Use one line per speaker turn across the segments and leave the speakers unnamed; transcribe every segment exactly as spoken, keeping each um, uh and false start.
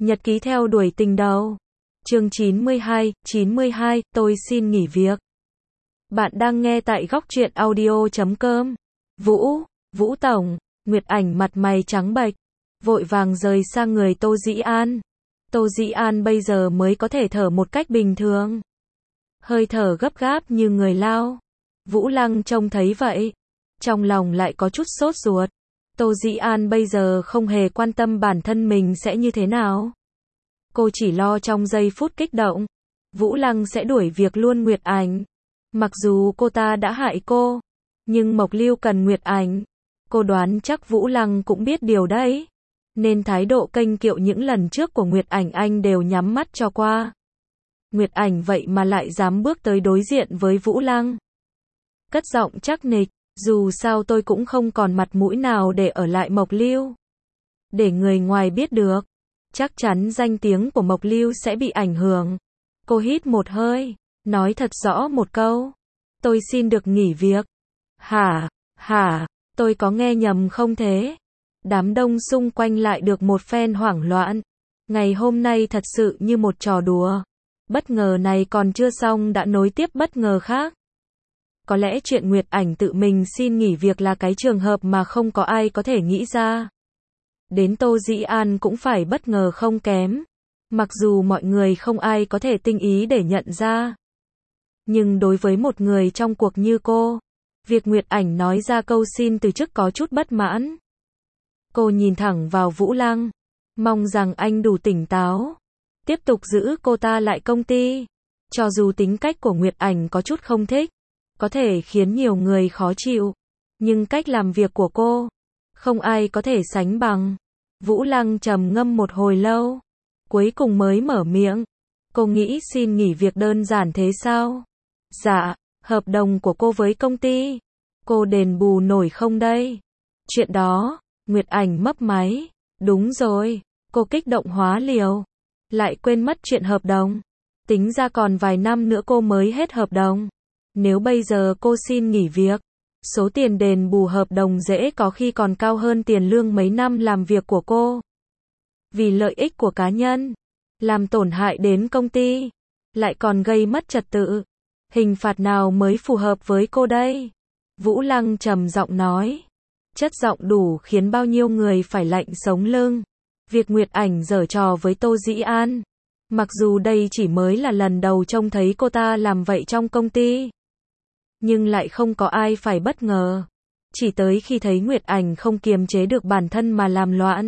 Nhật ký theo đuổi tình đầu. Chương chín mươi hai, chín mươi hai, tôi xin nghỉ việc. Bạn đang nghe tại góc truyện audio chấm com. Vũ, Vũ Tổng, Nguyệt Ảnh mặt mày trắng bệch, vội vàng rời sang người Tô Dĩ An. Tô Dĩ An bây giờ mới có thể thở một cách bình thường. Hơi thở gấp gáp như người lao. Vũ Lăng trông thấy vậy, trong lòng lại có chút sốt ruột. Tô Dĩ An bây giờ không hề quan tâm bản thân mình sẽ như thế nào. Cô chỉ lo trong giây phút kích động, Vũ Lăng sẽ đuổi việc luôn Nguyệt Ảnh. Mặc dù cô ta đã hại cô, nhưng Mộc Lưu cần Nguyệt Ảnh. Cô đoán chắc Vũ Lăng cũng biết điều đấy. Nên thái độ kênh kiệu những lần trước của Nguyệt Ảnh anh đều nhắm mắt cho qua. Nguyệt Ảnh vậy mà lại dám bước tới đối diện với Vũ Lăng. Cất giọng chắc nịch, dù sao tôi cũng không còn mặt mũi nào để ở lại Mộc Lưu. Để người ngoài biết được, chắc chắn danh tiếng của Mộc Lưu sẽ bị ảnh hưởng. Cô hít một hơi, nói thật rõ một câu. Tôi xin được nghỉ việc. Hả, hả, tôi có nghe nhầm không thế? Đám đông xung quanh lại được một phen hoảng loạn. Ngày hôm nay thật sự như một trò đùa. Bất ngờ này còn chưa xong đã nối tiếp bất ngờ khác. Có lẽ chuyện Nguyệt Ảnh tự mình xin nghỉ việc là cái trường hợp mà không có ai có thể nghĩ ra. Đến Tô Dĩ An cũng phải bất ngờ không kém. Mặc dù mọi người không ai có thể tinh ý để nhận ra. Nhưng đối với một người trong cuộc như cô, việc Nguyệt Ảnh nói ra câu xin từ chức có chút bất mãn. Cô nhìn thẳng vào Vũ Lăng, mong rằng anh đủ tỉnh táo, tiếp tục giữ cô ta lại công ty. Cho dù tính cách của Nguyệt Ảnh có chút không thích, có thể khiến nhiều người khó chịu, nhưng cách làm việc của cô, không ai có thể sánh bằng. Vũ Lăng trầm ngâm một hồi lâu, cuối cùng mới mở miệng. Cô nghĩ xin nghỉ việc đơn giản thế sao? Dạ, hợp đồng của cô với công ty, cô đền bù nổi không đây? Chuyện đó, Nguyệt Ảnh mấp máy. Đúng rồi, cô kích động hóa liều, lại quên mất chuyện hợp đồng. Tính ra còn vài năm nữa cô mới hết hợp đồng. Nếu bây giờ cô xin nghỉ việc, số tiền đền bù hợp đồng dễ có khi còn cao hơn tiền lương mấy năm làm việc của cô. Vì lợi ích của cá nhân, làm tổn hại đến công ty, lại còn gây mất trật tự. Hình phạt nào mới phù hợp với cô đây? Vũ Lăng trầm giọng nói. Chất giọng đủ khiến bao nhiêu người phải lạnh sống lưng. Việc Nguyệt Ảnh giở trò với Tô Dĩ An, mặc dù đây chỉ mới là lần đầu trông thấy cô ta làm vậy trong công ty, nhưng lại không có ai phải bất ngờ. Chỉ tới khi thấy Nguyệt Ảnh không kiềm chế được bản thân mà làm loạn,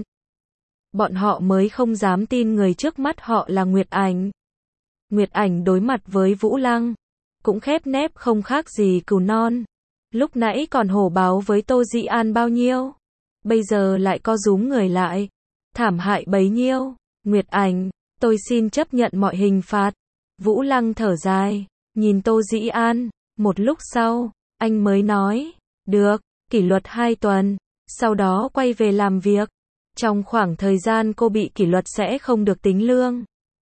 bọn họ mới không dám tin người trước mắt họ là Nguyệt Ảnh. Nguyệt Ảnh đối mặt với Vũ Lăng, cũng khép nép không khác gì cừu non. Lúc nãy còn hổ báo với Tô Dĩ An bao nhiêu, bây giờ lại co rúm người lại, thảm hại bấy nhiêu. Nguyệt Ảnh, tôi xin chấp nhận mọi hình phạt. Vũ Lăng thở dài, nhìn Tô Dĩ An. Một lúc sau, anh mới nói, được, kỷ luật hai tuần, sau đó quay về làm việc. Trong khoảng thời gian cô bị kỷ luật sẽ không được tính lương.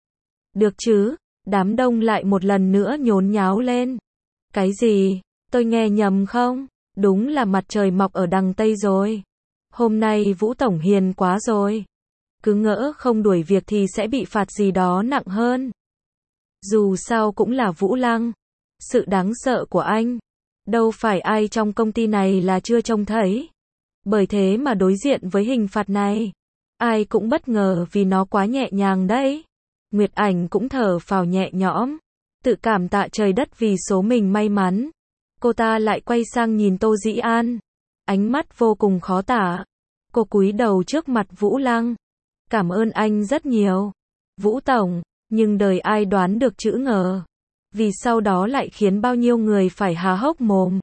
Được chứ? Đám đông lại một lần nữa nhốn nháo lên. Cái gì? Tôi nghe nhầm không? Đúng là mặt trời mọc ở đằng Tây rồi. Hôm nay Vũ Tổng hiền quá rồi. Cứ ngỡ không đuổi việc thì sẽ bị phạt gì đó nặng hơn. Dù sao cũng là Vũ Lăng. Sự đáng sợ của anh, đâu phải ai trong công ty này là chưa trông thấy. Bởi thế mà đối diện với hình phạt này, ai cũng bất ngờ vì nó quá nhẹ nhàng đấy. Nguyệt Ảnh cũng thở phào nhẹ nhõm, tự cảm tạ trời đất vì số mình may mắn. Cô ta lại quay sang nhìn Tô Dĩ An, ánh mắt vô cùng khó tả. Cô cúi đầu trước mặt Vũ Lăng. Cảm ơn anh rất nhiều, Vũ Tổng, nhưng đời ai đoán được chữ ngờ. Vì sau đó lại khiến bao nhiêu người phải há hốc mồm.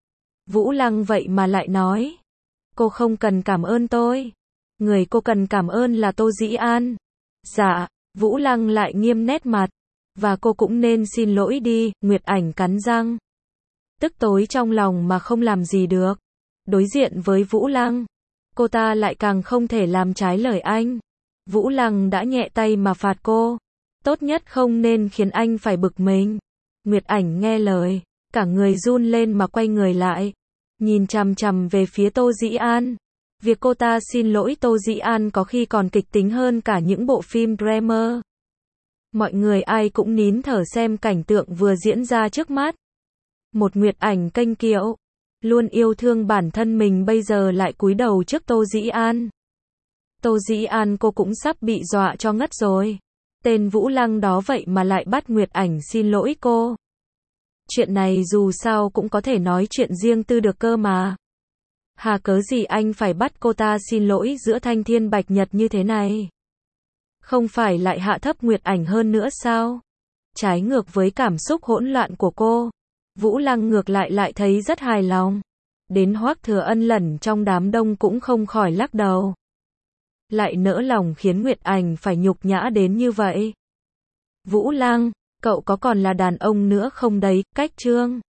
Vũ Lăng vậy mà lại nói, cô không cần cảm ơn tôi. Người cô cần cảm ơn là Tô Dĩ An. Dạ, Vũ Lăng lại nghiêm nét mặt. Và cô cũng nên xin lỗi đi. Nguyệt Ảnh cắn răng, tức tối trong lòng mà không làm gì được. Đối diện với Vũ Lăng, cô ta lại càng không thể làm trái lời anh. Vũ Lăng đã nhẹ tay mà phạt cô, tốt nhất không nên khiến anh phải bực mình. Nguyệt Ảnh nghe lời, cả người run lên mà quay người lại, nhìn chằm chằm về phía Tô Dĩ An. Việc cô ta xin lỗi Tô Dĩ An có khi còn kịch tính hơn cả những bộ phim drama. Mọi người ai cũng nín thở xem cảnh tượng vừa diễn ra trước mắt. Một Nguyệt Ảnh kênh kiệu, luôn yêu thương bản thân mình bây giờ lại cúi đầu trước Tô Dĩ An. Tô Dĩ An cô cũng sắp bị dọa cho ngất rồi. Tên Vũ Lăng đó vậy mà lại bắt Nguyệt Ảnh xin lỗi cô. Chuyện này dù sao cũng có thể nói chuyện riêng tư được cơ mà. Hà cớ gì anh phải bắt cô ta xin lỗi giữa thanh thiên bạch nhật như thế này? Không phải lại hạ thấp Nguyệt Ảnh hơn nữa sao? Trái ngược với cảm xúc hỗn loạn của cô, Vũ Lăng ngược lại lại thấy rất hài lòng. Đến Hoắc Thừa Ân lẩn trong đám đông cũng không khỏi lắc đầu. Lại nỡ lòng khiến Nguyệt Ảnh phải nhục nhã đến như vậy. Vũ Lăng, cậu có còn là đàn ông nữa không đấy, cách trương.